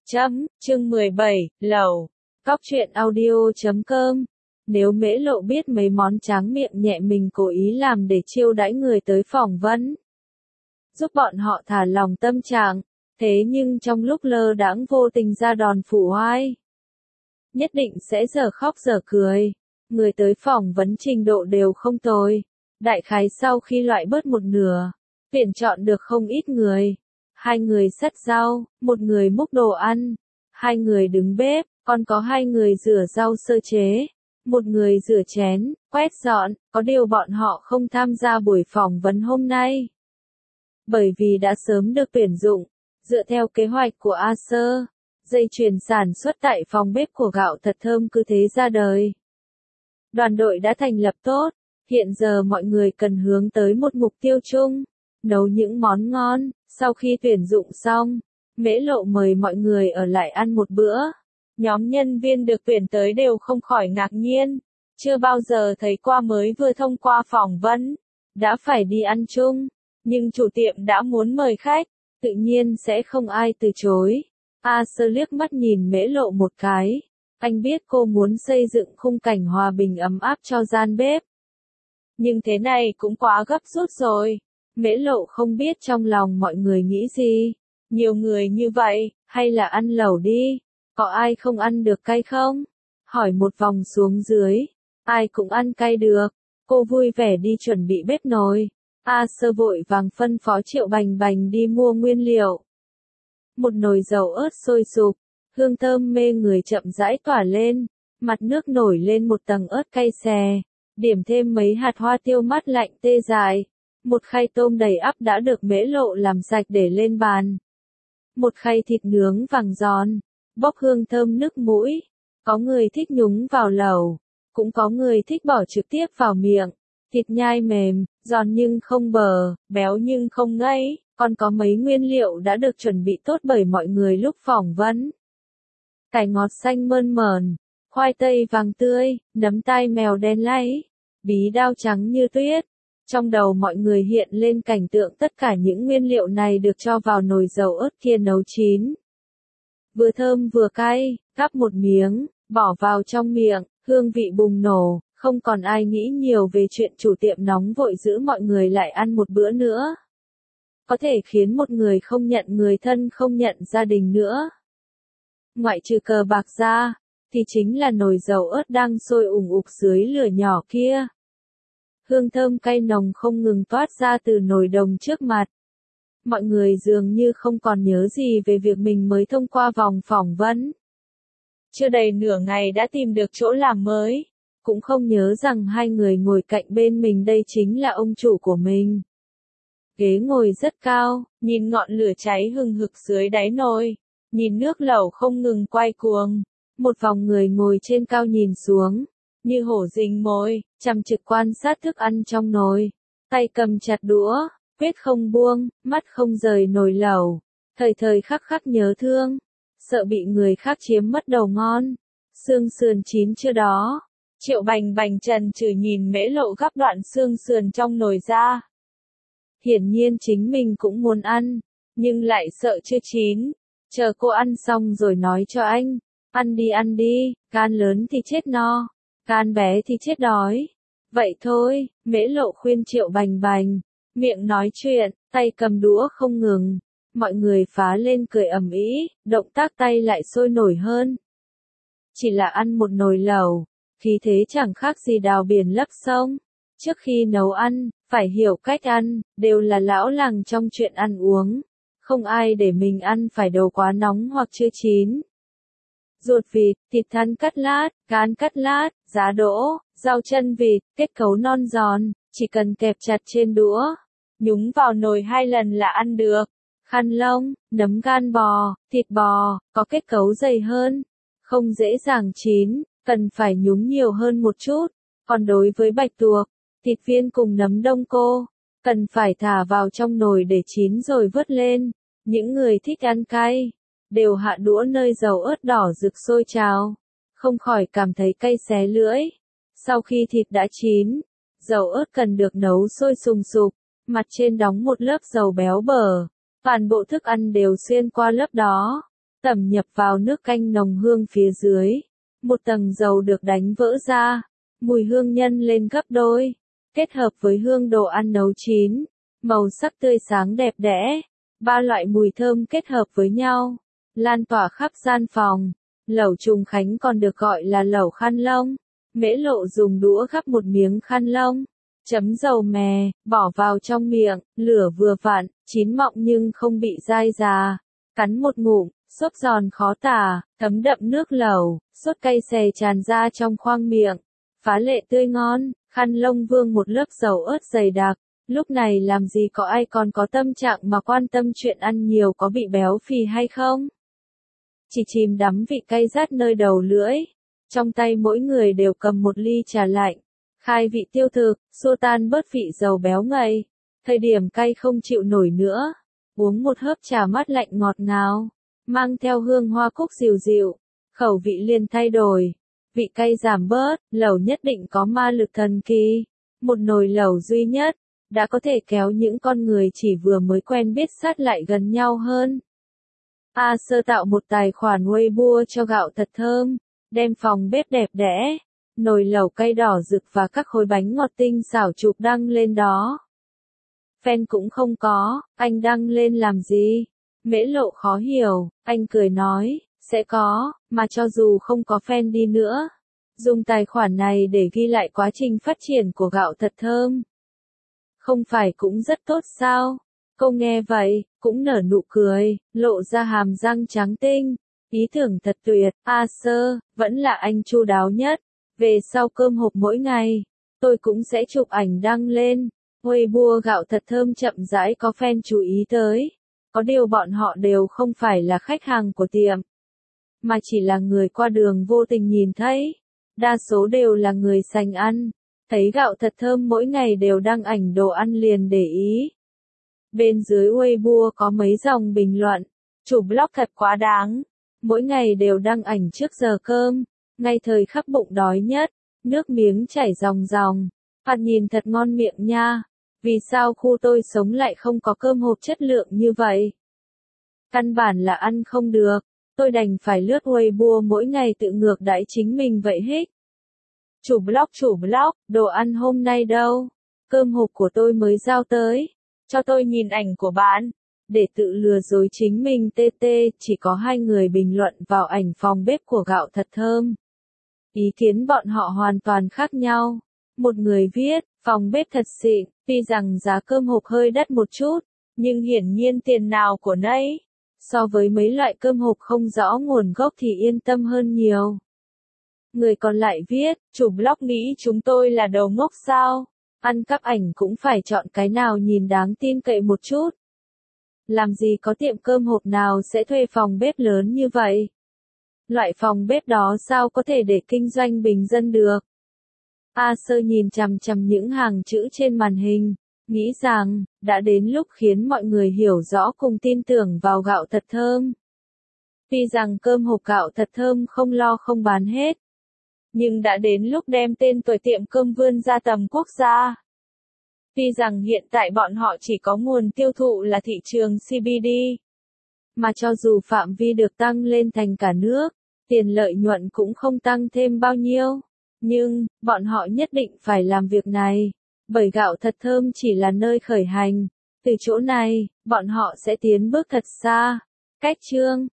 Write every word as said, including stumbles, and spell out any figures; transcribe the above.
Chấm, chương mười bảy, lẩu. Cóc truyện audio chấm com. Nếu Mễ Lộ biết mấy món tráng miệng nhẹ mình cố ý làm để chiêu đãi người tới phỏng vấn, giúp bọn họ thả lòng tâm trạng, thế nhưng trong lúc lơ đãng vô tình ra đòn phủ oai, nhất định sẽ dở khóc dở cười. Người tới phỏng vấn trình độ đều không tồi. Đại khái sau khi loại bớt một nửa, tuyển chọn được không ít người. Hai người sắt rau, một người múc đồ ăn, hai người đứng bếp, còn có hai người rửa rau sơ chế, một người rửa chén, quét dọn. Có điều bọn họ không tham gia buổi phỏng vấn hôm nay, bởi vì đã sớm được tuyển dụng. Dựa theo kế hoạch của Acer, dây chuyền sản xuất tại phòng bếp của Gạo Thật Thơm cứ thế ra đời. Đoàn đội đã thành lập tốt, hiện giờ mọi người cần hướng tới một mục tiêu chung, nấu những món ngon. Sau khi tuyển dụng xong, Mễ Lộ mời mọi người ở lại ăn một bữa. Nhóm nhân viên được tuyển tới đều không khỏi ngạc nhiên, chưa bao giờ thấy qua mới vừa thông qua phỏng vấn, đã phải đi ăn chung, nhưng chủ tiệm đã muốn mời khách, tự nhiên sẽ không ai từ chối. A Sơ liếc mắt nhìn Mễ Lộ một cái, anh biết cô muốn xây dựng khung cảnh hòa bình ấm áp cho gian bếp. Nhưng thế này cũng quá gấp rút rồi. Mễ Lộ không biết trong lòng mọi người nghĩ gì. Nhiều người như vậy, hay là ăn lẩu đi, có ai không ăn được cay không? Hỏi một vòng xuống dưới, ai cũng ăn cay được. Cô vui vẻ đi chuẩn bị bếp nồi. A Sơ vội vàng phân phó Triệu Bành Bành đi mua nguyên liệu. Một nồi dầu ớt sôi sục, hương thơm mê người chậm rãi tỏa lên, mặt nước nổi lên một tầng ớt cay xè, điểm thêm mấy hạt hoa tiêu mát lạnh tê dại. Một khay tôm đầy ắp đã được Mễ Lộ làm sạch để lên bàn. Một khay thịt nướng vàng giòn, bốc hương thơm nức mũi. Có người thích nhúng vào lẩu, cũng có người thích bỏ trực tiếp vào miệng. Thịt nhai mềm, giòn nhưng không bờ, béo nhưng không ngấy. Còn có mấy nguyên liệu đã được chuẩn bị tốt bởi mọi người lúc phỏng vấn. Cải ngọt xanh mơn mởn, khoai tây vàng tươi, nấm tai mèo đen láy, bí đao trắng như tuyết. Trong đầu mọi người hiện lên cảnh tượng tất cả những nguyên liệu này được cho vào nồi dầu ớt kia nấu chín. Vừa thơm vừa cay, gắp một miếng, bỏ vào trong miệng, hương vị bùng nổ, không còn ai nghĩ nhiều về chuyện chủ tiệm nóng vội giữ mọi người lại ăn một bữa nữa. Có thể khiến một người không nhận người thân không nhận gia đình nữa. Ngoại trừ cờ bạc ra, thì chính là nồi dầu ớt đang sôi ủng ục dưới lửa nhỏ kia. Hương thơm cay nồng không ngừng toát ra từ nồi đồng trước mặt. Mọi người dường như không còn nhớ gì về việc mình mới thông qua vòng phỏng vấn. Chưa đầy nửa ngày đã tìm được chỗ làm mới. Cũng không nhớ rằng hai người ngồi cạnh bên mình đây chính là ông chủ của mình. Ghế ngồi rất cao, nhìn ngọn lửa cháy hừng hực dưới đáy nồi, nhìn nước lẩu không ngừng quay cuồng. Một vòng người ngồi trên cao nhìn xuống, như hổ rình mồi, chăm trực quan sát thức ăn trong nồi. Tay cầm chặt đũa, quyết không buông, mắt không rời nồi lẩu. Thời thời khắc khắc nhớ thương, sợ bị người khác chiếm mất đầu ngon. Xương sườn chín chưa đó. Triệu Bành Bành trần trừ nhìn Mễ Lộ gắp đoạn xương sườn trong nồi ra. Hiển nhiên chính mình cũng muốn ăn, nhưng lại sợ chưa chín. Chờ cô ăn xong rồi nói cho anh. Ăn đi ăn đi, gan lớn thì chết no, gan bé thì chết đói. Vậy thôi, Mễ Lộ khuyên Triệu Bành Bành. Miệng nói chuyện, tay cầm đũa không ngừng. Mọi người phá lên cười ầm ĩ, động tác tay lại sôi nổi hơn. Chỉ là ăn một nồi lẩu, khí thế chẳng khác gì đào biển lấp sông. Trước khi nấu ăn, phải hiểu cách ăn, đều là lão làng trong chuyện ăn uống. Không ai để mình ăn phải đồ quá nóng hoặc chưa chín. Ruột vịt, thịt thăn cắt lát, gan cắt lát, giá đỗ, rau chân vịt, kết cấu non giòn, chỉ cần kẹp chặt trên đũa, nhúng vào nồi hai lần là ăn được. Khăn lông, nấm gan bò, thịt bò, có kết cấu dày hơn, không dễ dàng chín, cần phải nhúng nhiều hơn một chút. Còn đối với bạch tuộc, thịt viên cùng nấm đông cô, cần phải thả vào trong nồi để chín rồi vớt lên. Những người thích ăn cay, đều hạ đũa nơi dầu ớt đỏ rực sôi trào, không khỏi cảm thấy cay xé lưỡi. Sau khi thịt đã chín, dầu ớt cần được nấu sôi sùng sục, mặt trên đóng một lớp dầu béo bở, toàn bộ thức ăn đều xuyên qua lớp đó. tẩm nhập vào nước canh nồng hương phía dưới. Một tầng dầu được đánh vỡ ra, mùi hương nhân lên gấp đôi, kết hợp với hương đồ ăn nấu chín, màu sắc tươi sáng đẹp đẽ, ba loại mùi thơm kết hợp với nhau, lan tỏa khắp gian phòng. Lẩu Trùng Khánh còn được gọi là lẩu khăn lông. Mễ Lộ dùng đũa gắp một miếng khăn lông, chấm dầu mè, bỏ vào trong miệng, lửa vừa vặn, chín mọng nhưng không bị dai già. Cắn một ngụm, xốp giòn khó tả, thấm đậm nước lẩu, sốt cay xè tràn ra trong khoang miệng. Phá lệ tươi ngon, khăn lông vương một lớp dầu ớt dày đặc. Lúc này làm gì có ai còn có tâm trạng mà quan tâm chuyện ăn nhiều có bị béo phì hay không? Chỉ chìm đắm vị cay rát nơi đầu lưỡi. Trong tay mỗi người đều cầm một ly trà lạnh, khai vị tiêu thực, xua tan bớt vị dầu béo ngậy. Thời điểm cay không chịu nổi nữa, uống một hớp trà mát lạnh ngọt ngào, mang theo hương hoa cúc dịu dịu, khẩu vị liền thay đổi, vị cay giảm bớt, lẩu nhất định có ma lực thần kỳ. Một nồi lẩu duy nhất, đã có thể kéo những con người chỉ vừa mới quen biết sát lại gần nhau hơn. A Sơ tạo một tài khoản Weibo cho gạo thật thơm, đem phòng bếp đẹp đẽ, nồi lẩu cay đỏ rực và các khối bánh ngọt tinh xảo chụp đăng lên đó. Fan cũng không có, anh đăng lên làm gì? Mễ Lộ khó hiểu, anh cười nói, sẽ có, mà cho dù không có fan đi nữa, dùng tài khoản này để ghi lại quá trình phát triển của gạo thật thơm. Không phải cũng rất tốt sao? Cô nghe vậy, cũng nở nụ cười, lộ ra hàm răng trắng tinh. Ý tưởng thật tuyệt, A Sơ, vẫn là anh chu đáo nhất. Về sau cơm hộp mỗi ngày, tôi cũng sẽ chụp ảnh đăng lên. Weibo gạo thật thơm chậm rãi có fan chú ý tới. Có điều bọn họ đều không phải là khách hàng của tiệm, mà chỉ là người qua đường vô tình nhìn thấy. Đa số đều là người sành ăn, thấy gạo thật thơm mỗi ngày đều đăng ảnh đồ ăn liền để ý. Bên dưới Weibo có mấy dòng bình luận, chủ blog thật quá đáng, mỗi ngày đều đăng ảnh trước giờ cơm, ngay thời khắc bụng đói nhất, nước miếng chảy ròng ròng, phạt nhìn thật ngon miệng nha, vì sao khu tôi sống lại không có cơm hộp chất lượng như vậy? Căn bản là ăn không được, tôi đành phải lướt Weibo mỗi ngày tự ngược đãi chính mình vậy hích. Chủ blog chủ blog, đồ ăn hôm nay đâu? Cơm hộp của tôi mới giao tới. Cho tôi nhìn ảnh của bạn. Để tự lừa dối chính mình tê tê, chỉ có hai người bình luận vào ảnh phòng bếp của gạo thật thơm. Ý kiến bọn họ hoàn toàn khác nhau. Một người viết, phòng bếp thật xịn, tuy rằng giá cơm hộp hơi đắt một chút, nhưng hiển nhiên tiền nào của nấy. So với mấy loại cơm hộp không rõ nguồn gốc thì yên tâm hơn nhiều. Người còn lại viết, chủ blog nghĩ chúng tôi là đầu ngốc sao? Ăn cắp ảnh cũng phải chọn cái nào nhìn đáng tin cậy một chút. Làm gì có tiệm cơm hộp nào sẽ thuê phòng bếp lớn như vậy? Loại phòng bếp đó sao có thể để kinh doanh bình dân được? A Sơ nhìn chằm chằm những hàng chữ trên màn hình, nghĩ rằng, đã đến lúc khiến mọi người hiểu rõ cùng tin tưởng vào gạo thật thơm. Tuy rằng cơm hộp gạo thật thơm không lo không bán hết, nhưng đã đến lúc đem tên tuổi tiệm cơm vươn ra tầm quốc gia. Tuy rằng hiện tại bọn họ chỉ có nguồn tiêu thụ là thị trường xê bê đê, mà cho dù phạm vi được tăng lên thành cả nước, tiền lợi nhuận cũng không tăng thêm bao nhiêu. Nhưng, bọn họ nhất định phải làm việc này, bởi gạo thật thơm chỉ là nơi khởi hành. Từ chỗ này, bọn họ sẽ tiến bước thật xa. Cách chương